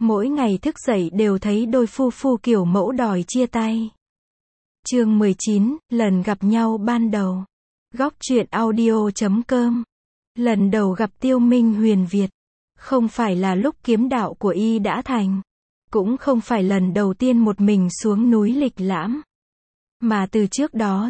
Mỗi ngày thức dậy đều thấy đôi phu phu kiểu mẫu đòi chia tay. Chương 19, lần gặp nhau ban đầu. Góc truyện audio.com. Lần đầu gặp Tiêu Minh Huyền Việt. Không phải là lúc kiếm đạo của y đã thành. Cũng không phải lần đầu tiên một mình xuống núi lịch lãm. Mà từ trước đó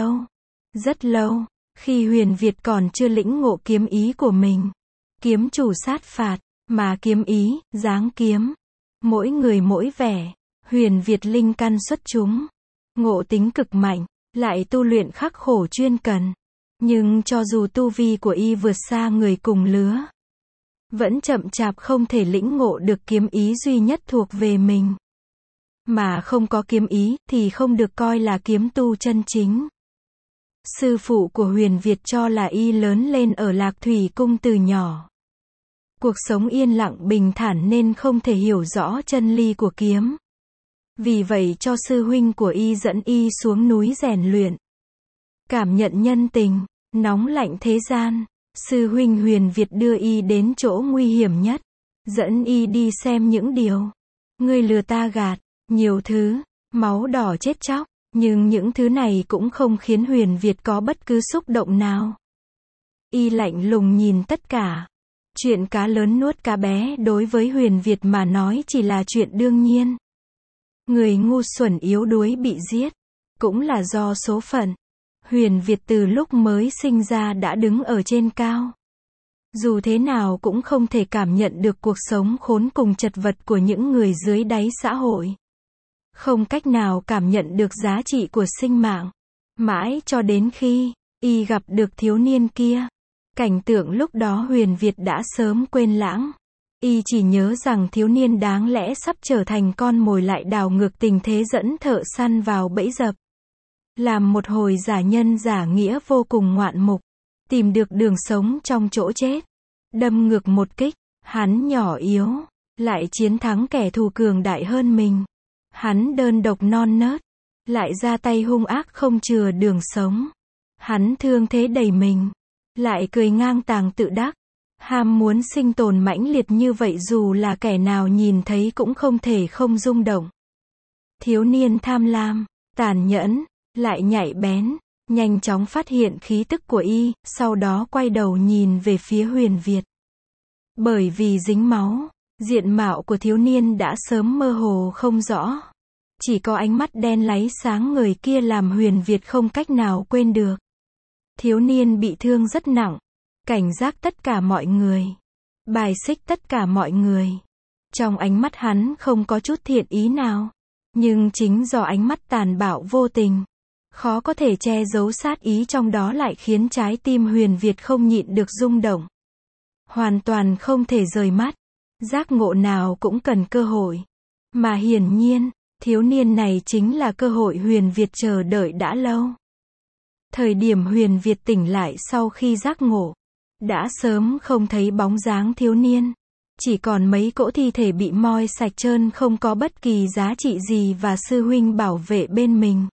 rất lâu, khi Huyền Việt còn chưa lĩnh ngộ kiếm ý của mình. Kiếm chủ sát phạt, mà kiếm ý, dáng kiếm. Mỗi người mỗi vẻ. Huyền Việt linh căn xuất chúng. Ngộ tính cực mạnh, lại tu luyện khắc khổ chuyên cần. Nhưng cho dù tu vi của y vượt xa người cùng lứa, vẫn chậm chạp không thể lĩnh ngộ được kiếm ý duy nhất thuộc về mình. Mà không có kiếm ý, thì không được coi là kiếm tu chân chính. Sư phụ của Huyền Việt cho là y lớn lên ở Lạc Thủy Cung từ nhỏ. Cuộc sống yên lặng bình thản nên không thể hiểu rõ chân lý của kiếm. Vì vậy cho sư huynh của y dẫn y xuống núi rèn luyện. Cảm nhận nhân tình, nóng lạnh thế gian. Sư huynh Huyền Việt đưa y đến chỗ nguy hiểm nhất. Dẫn y đi xem những điều ngươi lừa ta gạt, nhiều thứ, máu đỏ chết chóc. Nhưng những thứ này cũng không khiến Huyền Việt có bất cứ xúc động nào. Y lạnh lùng nhìn tất cả. Chuyện cá lớn nuốt cá bé đối với Huyền Việt mà nói chỉ là chuyện đương nhiên. Người ngu xuẩn yếu đuối bị giết, cũng là do số phận. Huyền Việt từ lúc mới sinh ra đã đứng ở trên cao. Dù thế nào cũng không thể cảm nhận được cuộc sống khốn cùng chật vật của những người dưới đáy xã hội. Không cách nào cảm nhận được giá trị của sinh mạng. Mãi cho đến khi y gặp được thiếu niên kia. Cảnh tượng lúc đó Huyền Việt đã sớm quên lãng. Y chỉ nhớ rằng thiếu niên đáng lẽ sắp trở thành con mồi lại đảo ngược tình thế dẫn thợ săn vào bẫy dập. Làm một hồi giả nhân giả nghĩa vô cùng ngoạn mục. Tìm được đường sống trong chỗ chết. Đâm ngược một kích. Hắn nhỏ yếu, lại chiến thắng kẻ thù cường đại hơn mình. Hắn đơn độc non nớt, lại ra tay hung ác không chừa đường sống. Hắn thương thế đầy mình, lại cười ngang tàng tự đắc. Ham muốn sinh tồn mãnh liệt như vậy dù là kẻ nào nhìn thấy cũng không thể không rung động. Thiếu niên tham lam, tàn nhẫn, lại nhạy bén, nhanh chóng phát hiện khí tức của y, sau đó quay đầu nhìn về phía Huyền Việt. Bởi vì dính máu, diện mạo của thiếu niên đã sớm mơ hồ không rõ. Chỉ có ánh mắt đen láy sáng người kia làm Huyền Việt không cách nào quên được. Thiếu niên bị thương rất nặng. Cảnh giác tất cả mọi người. Bài xích tất cả mọi người. Trong ánh mắt hắn không có chút thiện ý nào. Nhưng chính do ánh mắt tàn bạo vô tình, khó có thể che giấu sát ý trong đó lại khiến trái tim Huyền Việt không nhịn được rung động. Hoàn toàn không thể rời mắt. Giác ngộ nào cũng cần cơ hội. Mà hiển nhiên, thiếu niên này chính là cơ hội Huyền Việt chờ đợi đã lâu. Thời điểm Huyền Việt tỉnh lại sau khi giác ngộ, đã sớm không thấy bóng dáng thiếu niên. Chỉ còn mấy cỗ thi thể bị moi sạch trơn không có bất kỳ giá trị gì và sư huynh bảo vệ bên mình.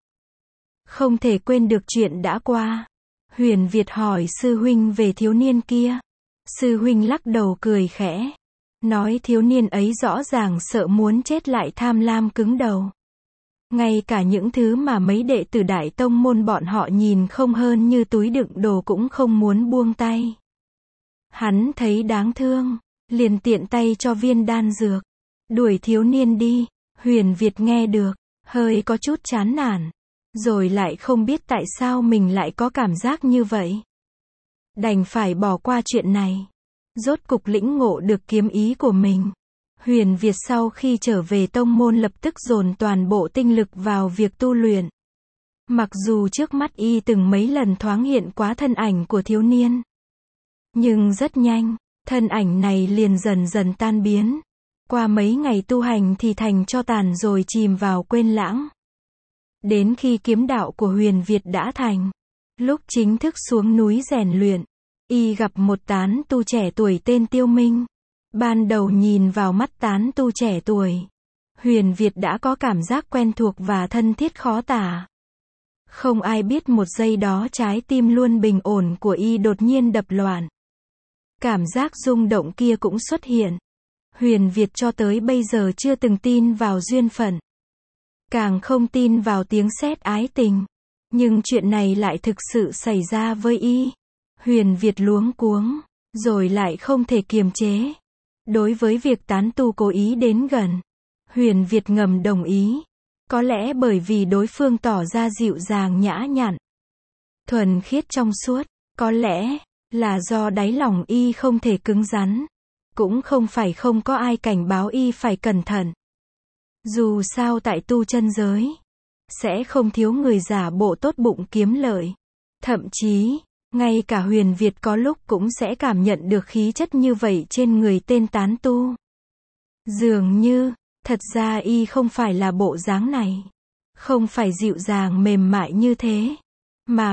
Không thể quên được chuyện đã qua. Huyền Việt hỏi sư huynh về thiếu niên kia. Sư huynh lắc đầu cười khẽ. Nói thiếu niên ấy rõ ràng sợ muốn chết lại tham lam cứng đầu. Ngay cả những thứ mà mấy đệ tử Đại Tông môn bọn họ nhìn không hơn như túi đựng đồ cũng không muốn buông tay. Hắn thấy đáng thương, liền tiện tay cho viên đan dược. Đuổi thiếu niên đi. Huyền Việt nghe được, hơi có chút chán nản. Rồi lại không biết tại sao mình lại có cảm giác như vậy. Đành phải bỏ qua chuyện này. Rốt cục lĩnh ngộ được kiếm ý của mình. Huyền Việt sau khi trở về tông môn lập tức dồn toàn bộ tinh lực vào việc tu luyện. Mặc dù trước mắt y từng mấy lần thoáng hiện quá thân ảnh của thiếu niên. Nhưng rất nhanh, thân ảnh này liền dần dần tan biến. Qua mấy ngày tu hành thì thành tro tàn rồi chìm vào quên lãng. Đến khi kiếm đạo của Huyền Việt đã thành, lúc chính thức xuống núi rèn luyện, y gặp một tán tu trẻ tuổi tên Tiêu Minh. Ban đầu nhìn vào mắt tán tu trẻ tuổi, Huyền Việt đã có cảm giác quen thuộc và thân thiết khó tả. Không ai biết một giây đó trái tim luôn bình ổn của y đột nhiên đập loạn. Cảm giác rung động kia cũng xuất hiện. Huyền Việt cho tới bây giờ chưa từng tin vào duyên phận. Càng không tin vào tiếng sét ái tình. Nhưng chuyện này lại thực sự xảy ra với y. Huyền Việt luống cuống, rồi lại không thể kiềm chế. Đối với việc tán tu cố ý đến gần, Huyền Việt ngầm đồng ý. Có lẽ bởi vì đối phương tỏ ra dịu dàng nhã nhặn, thuần khiết trong suốt. Có lẽ là do đáy lòng y không thể cứng rắn. Cũng không phải không có ai cảnh báo y phải cẩn thận. Dù sao tại tu chân giới, sẽ không thiếu người giả bộ tốt bụng kiếm lợi. Thậm chí, ngay cả Huyền Việt có lúc cũng sẽ cảm nhận được khí chất như vậy trên người tên tán tu. Dường như, thật ra y không phải là bộ dáng này. Không phải dịu dàng mềm mại như thế. Mà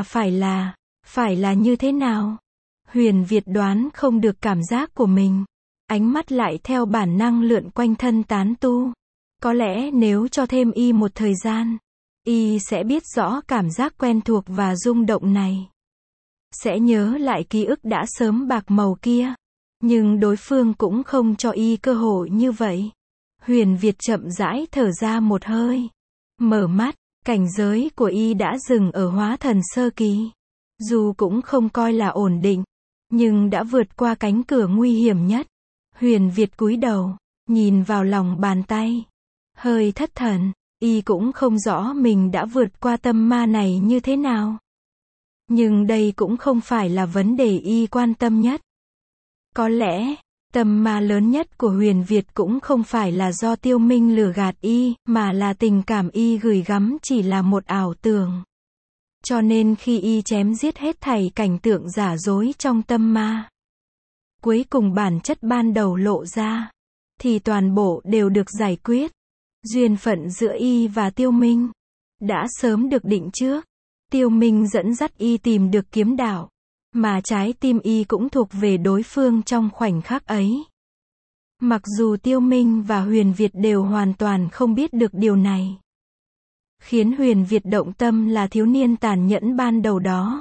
phải là như thế nào? Huyền Việt đoán không được cảm giác của mình. Ánh mắt lại theo bản năng lượn quanh thân tán tu. Có lẽ nếu cho thêm y một thời gian, y sẽ biết rõ cảm giác quen thuộc và rung động này. Sẽ nhớ lại ký ức đã sớm bạc màu kia. Nhưng đối phương cũng không cho y cơ hội như vậy. Huyền Việt chậm rãi thở ra một hơi. Mở mắt, cảnh giới của y đã dừng ở hóa thần sơ kỳ. Dù cũng không coi là ổn định, nhưng đã vượt qua cánh cửa nguy hiểm nhất. Huyền Việt cúi đầu, nhìn vào lòng bàn tay. Hơi thất thần, y cũng không rõ mình đã vượt qua tâm ma này như thế nào. Nhưng đây cũng không phải là vấn đề y quan tâm nhất. Có lẽ, tâm ma lớn nhất của Huyền Việt cũng không phải là do Tiêu Minh lừa gạt y, mà là tình cảm y gửi gắm chỉ là một ảo tưởng. Cho nên khi y chém giết hết thảy cảnh tượng giả dối trong tâm ma, cuối cùng bản chất ban đầu lộ ra, thì toàn bộ đều được giải quyết. Duyên phận giữa y và Tiêu Minh đã sớm được định trước. Tiêu Minh dẫn dắt y tìm được kiếm đạo, mà trái tim y cũng thuộc về đối phương trong khoảnh khắc ấy. Mặc dù Tiêu Minh và Huyền Việt đều hoàn toàn không biết được điều này. Khiến Huyền Việt động tâm là thiếu niên tàn nhẫn ban đầu đó.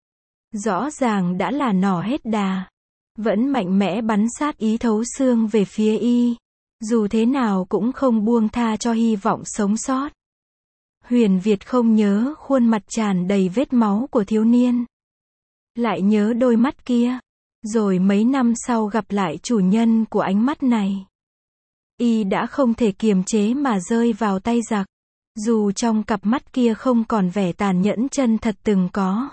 Rõ ràng đã là nỏ hết đà, vẫn mạnh mẽ bắn sát ý thấu xương về phía y. Dù thế nào cũng không buông tha cho hy vọng sống sót. Huyền Việt không nhớ khuôn mặt tràn đầy vết máu của thiếu niên. Lại nhớ đôi mắt kia. Rồi mấy năm sau gặp lại chủ nhân của ánh mắt này. Y đã không thể kiềm chế mà rơi vào tay giặc. Dù trong cặp mắt kia không còn vẻ tàn nhẫn chân thật từng có,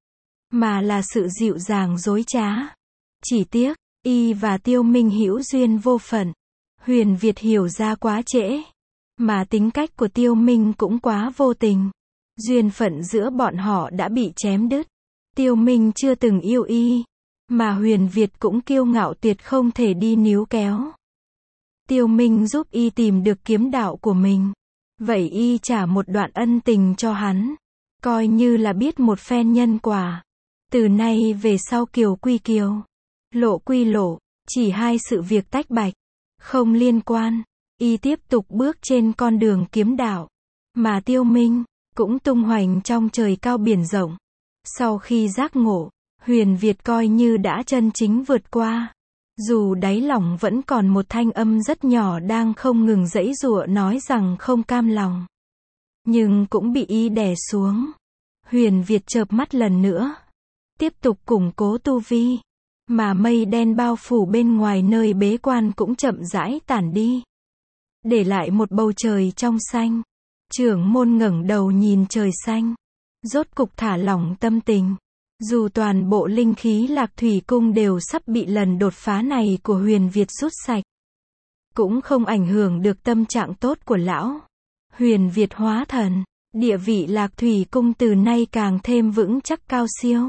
mà là sự dịu dàng dối trá. Chỉ tiếc, y và Tiêu Minh hữu duyên vô phận. Huyền Việt hiểu ra quá trễ. Mà tính cách của Tiêu Minh cũng quá vô tình. Duyên phận giữa bọn họ đã bị chém đứt. Tiêu Minh chưa từng yêu y, mà Huyền Việt cũng kiêu ngạo tuyệt không thể đi níu kéo. Tiêu Minh giúp y tìm được kiếm đạo của mình. Vậy y trả một đoạn ân tình cho hắn. Coi như là biết một phen nhân quả. Từ nay về sau kiều quy kiều, lộ quy lộ, chỉ hai sự việc tách bạch, không liên quan. Y tiếp tục bước trên con đường kiếm đạo. Mà Tiêu Minh cũng tung hoành trong trời cao biển rộng. Sau khi giác ngộ, Huyền Việt coi như đã chân chính vượt qua. Dù đáy lòng vẫn còn một thanh âm rất nhỏ đang không ngừng giãy giụa nói rằng không cam lòng. Nhưng cũng bị y đè xuống. Huyền Việt chợp mắt lần nữa. Tiếp tục củng cố tu vi. Mà mây đen bao phủ bên ngoài nơi bế quan cũng chậm rãi tản đi. Để lại một bầu trời trong xanh. Trưởng môn ngẩng đầu nhìn trời xanh. Rốt cục thả lỏng tâm tình. Dù toàn bộ linh khí Lạc Thủy Cung đều sắp bị lần đột phá này của Huyền Việt rút sạch, cũng không ảnh hưởng được tâm trạng tốt của lão. Huyền Việt hóa thần, địa vị Lạc Thủy Cung từ nay càng thêm vững chắc cao siêu.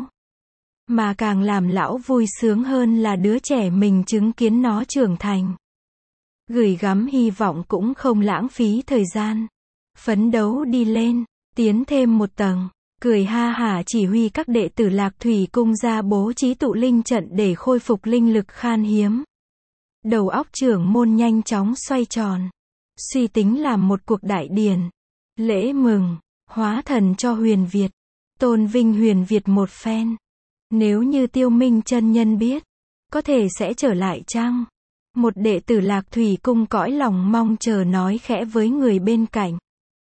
Mà càng làm lão vui sướng hơn là đứa trẻ mình chứng kiến nó trưởng thành. Gửi gắm hy vọng cũng không lãng phí thời gian. Phấn đấu đi lên, tiến thêm một tầng. Cười ha hả chỉ huy các đệ tử Lạc Thủy Cung ra bố trí tụ linh trận để khôi phục linh lực khan hiếm. Đầu óc trưởng môn nhanh chóng xoay tròn. Suy tính làm một cuộc đại điển. Lễ mừng, hóa thần cho Huyền Việt. Tôn vinh Huyền Việt một phen. Nếu như Tiêu Minh chân nhân biết, có thể sẽ trở lại chăng? Một đệ tử Lạc Thủy cung cõi lòng mong chờ nói khẽ với người bên cạnh.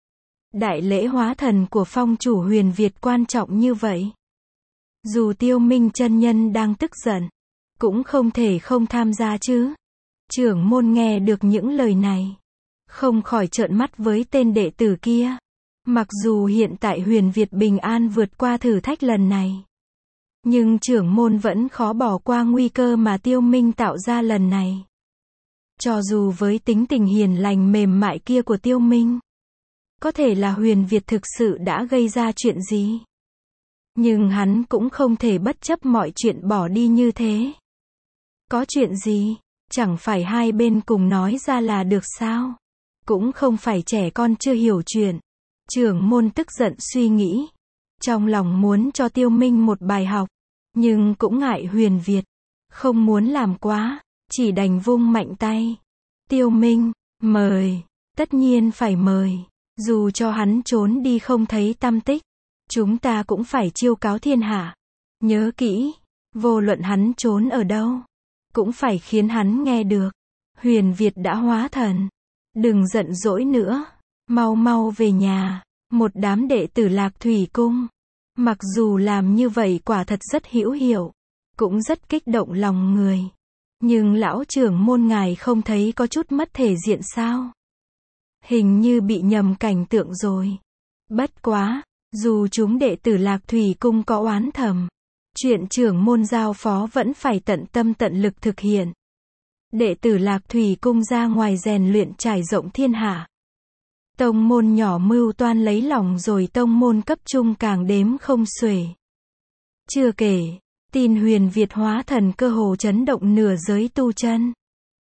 Đại lễ hóa thần của phong chủ Huyền Việt quan trọng như vậy. Dù Tiêu Minh chân nhân đang tức giận, cũng không thể không tham gia chứ. Trưởng môn nghe được những lời này, không khỏi trợn mắt với tên đệ tử kia. Mặc dù hiện tại Huyền Việt bình an vượt qua thử thách lần này, nhưng trưởng môn vẫn khó bỏ qua nguy cơ mà Tiêu Minh tạo ra lần này. Cho dù với tính tình hiền lành mềm mại kia của Tiêu Minh, có thể là Huyền Việt thực sự đã gây ra chuyện gì, nhưng hắn cũng không thể bất chấp mọi chuyện bỏ đi như thế. Có chuyện gì, chẳng phải hai bên cùng nói ra là được sao? Cũng không phải trẻ con chưa hiểu chuyện. Trưởng môn tức giận suy nghĩ, trong lòng muốn cho Tiêu Minh một bài học, nhưng cũng ngại Huyền Việt, không muốn làm quá, chỉ đành vung mạnh tay. Tiêu Minh, mời, tất nhiên phải mời, dù cho hắn trốn đi không thấy tăm tích, chúng ta cũng phải chiêu cáo thiên hạ. Nhớ kỹ, vô luận hắn trốn ở đâu, cũng phải khiến hắn nghe được. Huyền Việt đã hóa thần, đừng giận dỗi nữa, mau mau về nhà. Một đám đệ tử Lạc Thủy cung, mặc dù làm như vậy quả thật rất hữu hiệu, cũng rất kích động lòng người, nhưng lão trưởng môn ngài không thấy có chút mất thể diện sao? Hình như bị nhầm cảnh tượng rồi. Bất quá, dù chúng đệ tử Lạc Thủy cung có oán thầm, chuyện trưởng môn giao phó vẫn phải tận tâm tận lực thực hiện. Đệ tử Lạc Thủy cung ra ngoài rèn luyện trải rộng thiên hạ. Tông môn nhỏ mưu toan lấy lòng rồi tông môn cấp trung càng đếm không xuể. Chưa kể, tin Huyền Việt hóa thần cơ hồ chấn động nửa giới tu chân.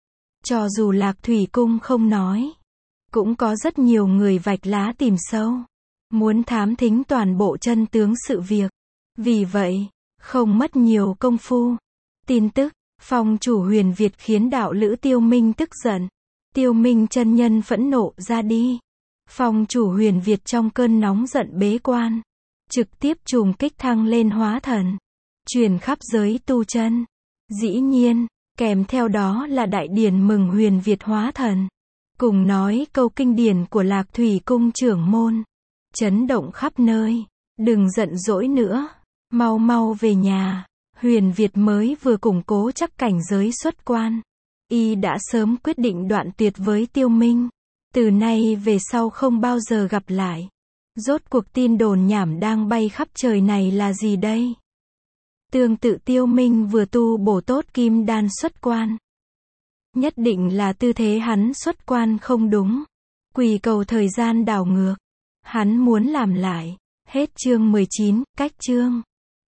Cho dù Lạc Thủy cung không nói, cũng có rất nhiều người vạch lá tìm sâu, muốn thám thính toàn bộ chân tướng sự việc. Vì vậy, không mất nhiều công phu. Tin tức, phong chủ Huyền Việt khiến đạo lữ Tiêu Minh tức giận. Tiêu Minh chân nhân phẫn nộ ra đi. Phong chủ Huyền Việt trong cơn nóng giận bế quan, trực tiếp trùng kích thăng lên hóa thần, truyền khắp giới tu chân. Dĩ nhiên, kèm theo đó là đại điển mừng Huyền Việt hóa thần, cùng nói câu kinh điển của Lạc Thủy cung trưởng môn, chấn động khắp nơi. Đừng giận dỗi nữa, mau mau về nhà. Huyền Việt mới vừa củng cố chắc cảnh giới xuất quan, y đã sớm quyết định đoạn tuyệt với Tiêu Minh. Từ nay về sau không bao giờ gặp lại. Rốt cuộc tin đồn nhảm đang bay khắp trời này là gì đây? Tương tự Tiêu Minh vừa tu bổ tốt kim đan xuất quan. Nhất định là tư thế hắn xuất quan không đúng. Quỳ cầu thời gian đảo ngược. Hắn muốn làm lại. Hết chương 19, cách chương.